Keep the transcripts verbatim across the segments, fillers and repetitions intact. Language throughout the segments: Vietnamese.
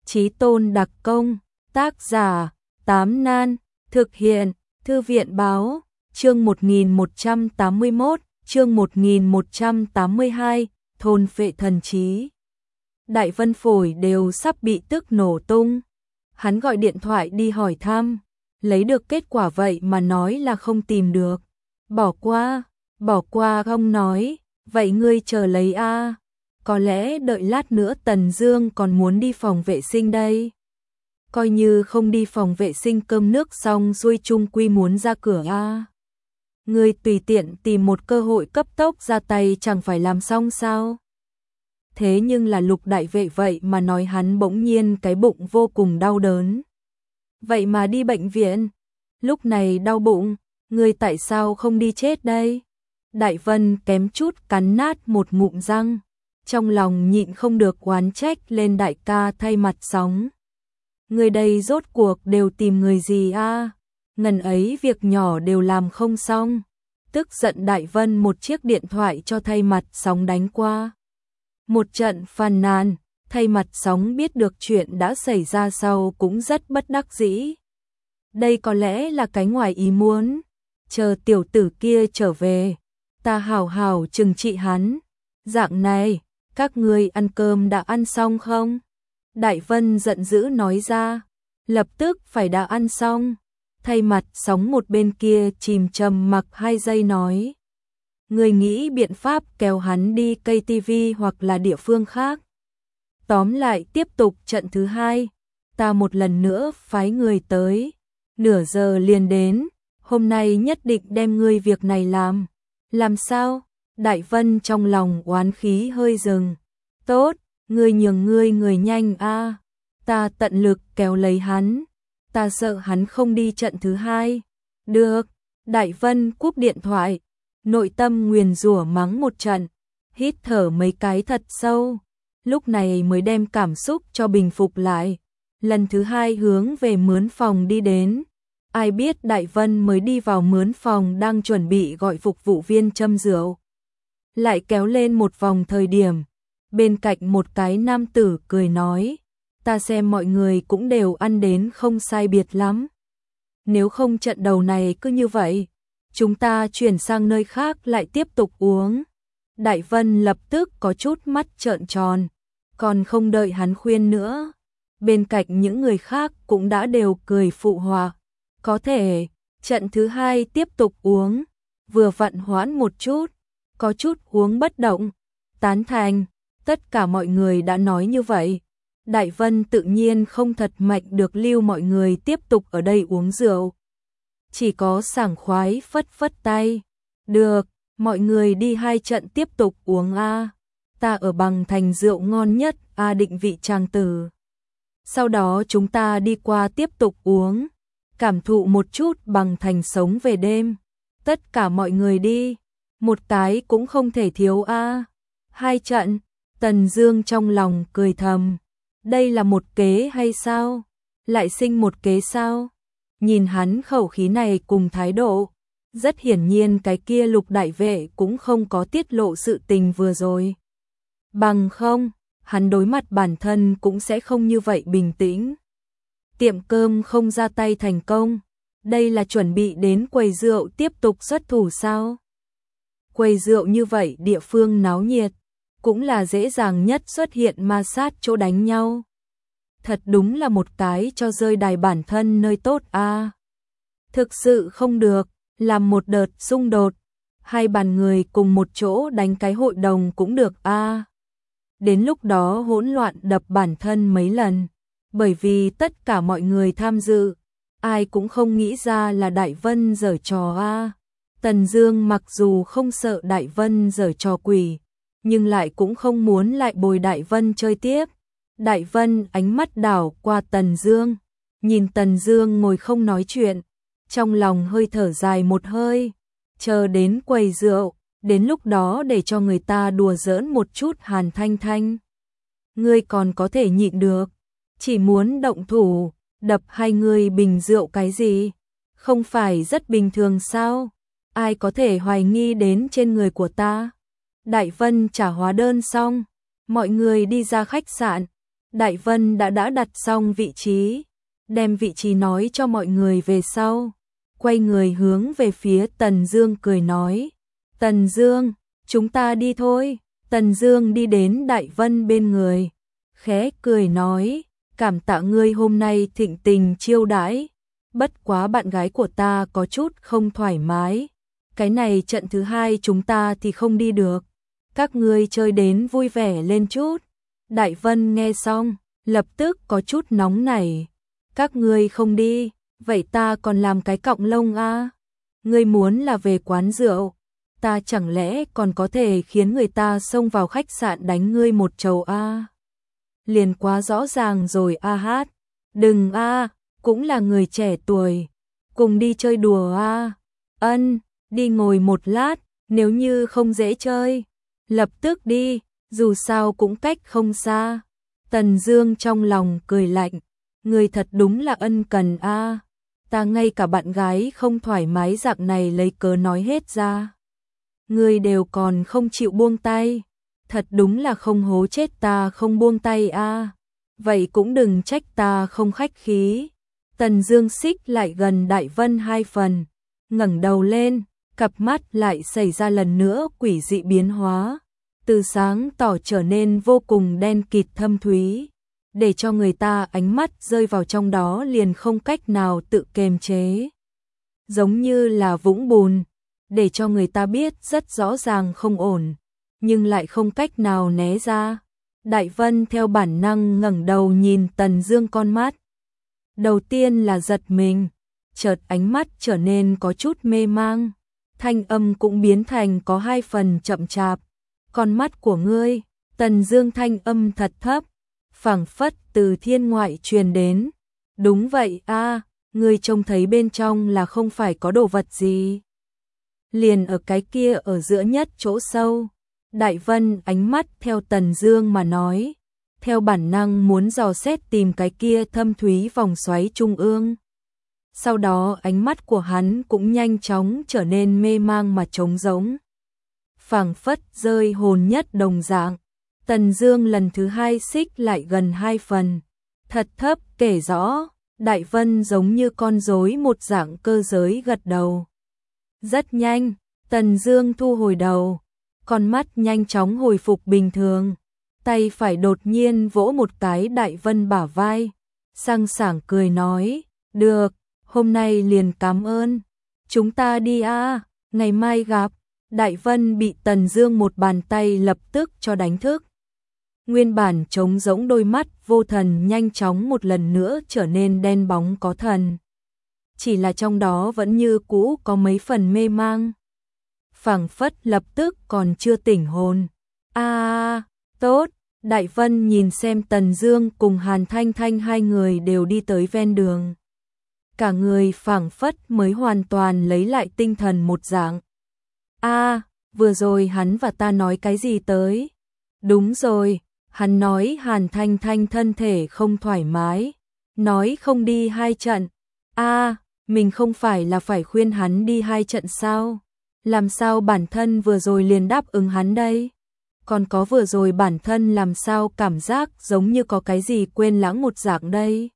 Chí Tôn đặc công, tác giả, Tám Nan, thực hiện, Thư viện báo, chương một nghìn một trăm tám mươi mốt, chương một nghìn một trăm tám mươi hai, thôn phệ thần trí. Đại Vân phổi đều sắp bị tức nổ tung. Hắn gọi điện thoại đi hỏi thăm, lấy được kết quả vậy mà nói là không tìm được. Bỏ qua, bỏ qua không nói, vậy ngươi chờ lấy a. Có lẽ đợi lát nữa Tần Dương còn muốn đi phòng vệ sinh đây. Coi như không đi phòng vệ sinh cơm nước xong xuôi chung quy muốn ra cửa a. Ngươi tùy tiện tìm một cơ hội cấp tốc ra tay chẳng phải làm xong sao? Thế nhưng là Lục đại vệ vậy mà nói hắn bỗng nhiên cái bụng vô cùng đau đớn. Vậy mà đi bệnh viện, lúc này đau bụng, ngươi tại sao không đi chết đây? Đại Vân kém chút cắn nát một ngụm răng, trong lòng nhịn không được oán trách lên đại ca thay mặt sóng. Người đây rốt cuộc đều tìm người gì a? Ngần ấy việc nhỏ đều làm không xong. Tức giận Đại Vân một chiếc điện thoại cho thay mặt sóng đánh qua. Một trận phàn nàn, thay mặt sóng biết được chuyện đã xảy ra sau cũng rất bất đắc dĩ. Đây có lẽ là cái ngoài ý muốn. Chờ tiểu tử kia trở về, ta hảo hảo trừng trị hắn. Dạng này, các ngươi ăn cơm đã ăn xong không? Đại Vân giận dữ nói ra, lập tức phải đã ăn xong. Thay mặt sóng một bên kia chìm trầm mặc hai giây nói. Người nghĩ biện pháp kéo hắn đi cây ti vi hoặc là địa phương khác. Tóm lại tiếp tục trận thứ hai, ta một lần nữa phái người tới. Nửa giờ liền đến, hôm nay nhất định đem ngươi việc này làm. Làm sao? Đại Vân trong lòng oán khí hơi dừng. Tốt, ngươi nhường ngươi người nhanh a, ta tận lực kéo lấy hắn. Ta sợ hắn không đi trận thứ hai. Được, Đại Vân cúp điện thoại, nội tâm nguyền rủa mắng một trận, hít thở mấy cái thật sâu, lúc này mới đem cảm xúc cho bình phục lại. Lần thứ hai hướng về mướn phòng đi đến. Ai biết Đại Vân mới đi vào mướn phòng đang chuẩn bị gọi phục vụ viên châm rượu. Lại kéo lên một vòng thời điểm, bên cạnh một cái nam tử cười nói, ta xem mọi người cũng đều ăn đến không sai biệt lắm. Nếu không trận đầu này cứ như vậy, chúng ta chuyển sang nơi khác lại tiếp tục uống. Đại Vân lập tức có chút mắt trợn tròn, còn không đợi hắn khuyên nữa. Bên cạnh những người khác cũng đã đều cười phụ họa. Có thể, trận thứ hai tiếp tục uống, vừa vặn hoãn một chút, có chút uống bất động, tán thành, tất cả mọi người đã nói như vậy. Đại Vân tự nhiên không thật mạnh được lưu mọi người tiếp tục ở đây uống rượu. Chỉ có sảng khoái phất phất tay. Được, mọi người đi hai trận tiếp tục uống a. Ta ở Bằng Thành rượu ngon nhất a định vị tràng tử. Sau đó chúng ta đi qua tiếp tục uống, cảm thụ một chút Bằng Thành sống về đêm. Tất cả mọi người đi, một cái cũng không thể thiếu a. Hai trận, Tần Dương trong lòng cười thầm. Đây là một kế hay sao? Lại sinh một kế sao? Nhìn hắn khẩu khí này cùng thái độ, rất hiển nhiên cái kia Lục đại vệ cũng không có tiết lộ sự tình vừa rồi. Bằng không, hắn đối mặt bản thân cũng sẽ không như vậy bình tĩnh. Tiệm cơm không ra tay thành công, đây là chuẩn bị đến quầy rượu tiếp tục xuất thủ sao? Quầy rượu như vậy địa phương náo nhiệt, cũng là dễ dàng nhất xuất hiện ma sát chỗ đánh nhau. Thật đúng là một cái cho rơi đài bản thân nơi tốt a. À. Thực sự không được, làm một đợt xung đột, hai bàn người cùng một chỗ đánh cái hội đồng cũng được a. À. Đến lúc đó hỗn loạn đập bản thân mấy lần, bởi vì tất cả mọi người tham dự, ai cũng không nghĩ ra là Đại Vân giở trò a. À. Tần Dương mặc dù không sợ Đại Vân giở trò quỷ, nhưng lại cũng không muốn lại bồi Đại Vân chơi tiếp. Đại Vân ánh mắt đảo qua Tần Dương, nhìn Tần Dương ngồi không nói chuyện, trong lòng hơi thở dài một hơi, chờ đến quầy rượu, đến lúc đó để cho người ta đùa giỡn một chút Hàn Thanh Thanh. Ngươi còn có thể nhịn được, chỉ muốn động thủ, đập hai người bình rượu cái gì, không phải rất bình thường sao? Ai có thể hoài nghi đến trên người của ta? Đại Vân trả hóa đơn xong, mọi người đi ra khách sạn. Đại Vân đã đã đặt xong vị trí, đem vị trí nói cho mọi người về sau, quay người hướng về phía Tần Dương cười nói, Tần Dương, chúng ta đi thôi. Tần Dương đi đến Đại Vân bên người, khẽ cười nói, cảm tạ ngươi hôm nay thịnh tình chiêu đãi, bất quá bạn gái của ta có chút không thoải mái, cái này trận thứ hai chúng ta thì không đi được, các ngươi chơi đến vui vẻ lên chút. Đại Vân nghe xong, lập tức có chút nóng nảy, các ngươi không đi, vậy ta còn làm cái cọng lông a? À? Ngươi muốn là về quán rượu, ta chẳng lẽ còn có thể khiến người ta xông vào khách sạn đánh ngươi một trầu a? À? Liền quá rõ ràng rồi a hát. Đừng a, à, cũng là người trẻ tuổi, cùng đi chơi đùa a. À. Ân, đi ngồi một lát, nếu như không dễ chơi, lập tức đi, dù sao cũng cách không xa. Tần Dương trong lòng cười lạnh, người thật đúng là ân cần a. À. Ta ngay cả bạn gái không thoải mái dạng này lấy cớ nói hết ra. Người đều còn không chịu buông tay, thật đúng là không hố chết ta không buông tay a. À. Vậy cũng đừng trách ta không khách khí. Tần Dương xích lại gần Đại Vân hai phần, ngẩng đầu lên, cặp mắt lại xảy ra lần nữa quỷ dị biến hóa, từ sáng tỏ trở nên vô cùng đen kịt thâm thúy, để cho người ta ánh mắt rơi vào trong đó liền không cách nào tự kiềm chế. Giống như là vũng bùn, để cho người ta biết rất rõ ràng không ổn, nhưng lại không cách nào né ra. Đại Vân theo bản năng ngẩng đầu nhìn Tần Dương con mắt. Đầu tiên là giật mình, chợt ánh mắt trở nên có chút mê mang, thanh âm cũng biến thành có hai phần chậm chạp. Con mắt của ngươi, Tần Dương thanh âm thật thấp, phảng phất từ thiên ngoại truyền đến. Đúng vậy a, à, ngươi trông thấy bên trong là không phải có đồ vật gì. Liền ở cái kia ở giữa nhất chỗ sâu. Đại Vân ánh mắt theo Tần Dương mà nói, theo bản năng muốn dò xét tìm cái kia thâm thúy vòng xoáy trung ương. Sau đó ánh mắt của hắn cũng nhanh chóng trở nên mê mang mà trống rỗng, phảng phất rơi hồn nhất đồng dạng. Tần Dương lần thứ hai xích lại gần hai phần, thật thấp kể rõ. Đại Vân giống như con rối một dạng cơ giới gật đầu. Rất nhanh, Tần Dương thu hồi đầu, con mắt nhanh chóng hồi phục bình thường, tay phải đột nhiên vỗ một cái Đại Vân bả vai, sang sảng cười nói, được, hôm nay liền cảm ơn, chúng ta đi a, ngày mai gặp. Đại Vân bị Tần Dương một bàn tay lập tức cho đánh thức. Nguyên bản trống rỗng đôi mắt vô thần nhanh chóng một lần nữa trở nên đen bóng có thần. Chỉ là trong đó vẫn như cũ có mấy phần mê mang. Phảng phất lập tức còn chưa tỉnh hồn. A, à, tốt, Đại Vân nhìn xem Tần Dương cùng Hàn Thanh Thanh hai người đều đi tới ven đường. Cả người phảng phất mới hoàn toàn lấy lại tinh thần một dạng. A, à, vừa rồi hắn và ta nói cái gì tới? Đúng rồi, hắn nói Hàn Thanh Thanh thân thể không thoải mái, nói không đi hai trận. A, à, mình không phải là phải khuyên hắn đi hai trận sao? Làm sao bản thân vừa rồi liền đáp ứng hắn đây? Còn có vừa rồi bản thân làm sao cảm giác giống như có cái gì quên lãng một dạng đây?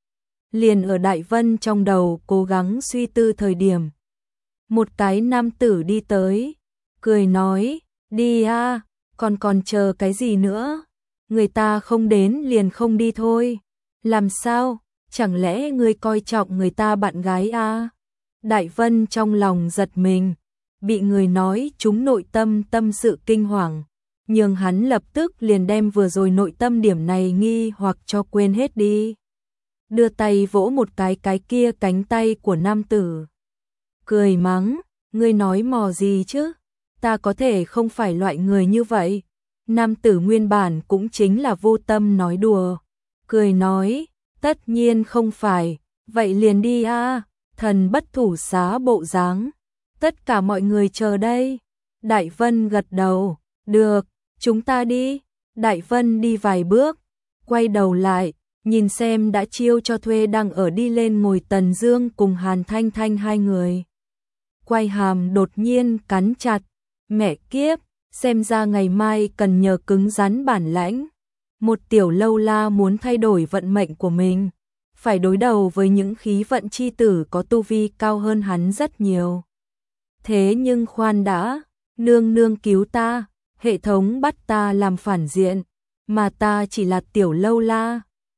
Liền ở Đại Vân trong đầu cố gắng suy tư thời điểm, một cái nam tử đi tới, cười nói, đi a, còn còn chờ cái gì nữa? Người ta không đến liền không đi thôi. Làm sao? Chẳng lẽ ngươi coi trọng người ta bạn gái a? Đại Vân trong lòng giật mình, bị người nói trúng nội tâm tâm sự kinh hoàng, nhưng hắn lập tức liền đem vừa rồi nội tâm điểm này nghi hoặc cho quên hết đi. Đưa tay vỗ một cái cái kia cánh tay của nam tử, cười mắng, ngươi nói mò gì chứ? Ta có thể không phải loại người như vậy. Nam tử nguyên bản cũng chính là vô tâm nói đùa, cười nói, tất nhiên không phải, vậy liền đi a, thần bất thủ xá bộ dáng. Tất cả mọi người chờ đây. Đại Vân gật đầu, được, chúng ta đi. Đại Vân đi vài bước, quay đầu lại, nhìn xem đã chiêu cho thuê đang ở đi lên ngồi Tần Dương cùng Hàn Thanh Thanh hai người. Quay hàm đột nhiên cắn chặt, mẹ kiếp, xem ra ngày mai cần nhờ cứng rắn bản lãnh. Một tiểu lâu la muốn thay đổi vận mệnh của mình, phải đối đầu với những khí vận chi tử có tu vi cao hơn hắn rất nhiều. Thế nhưng khoan đã, nương nương cứu ta, hệ thống bắt ta làm phản diện, mà ta chỉ là tiểu lâu la,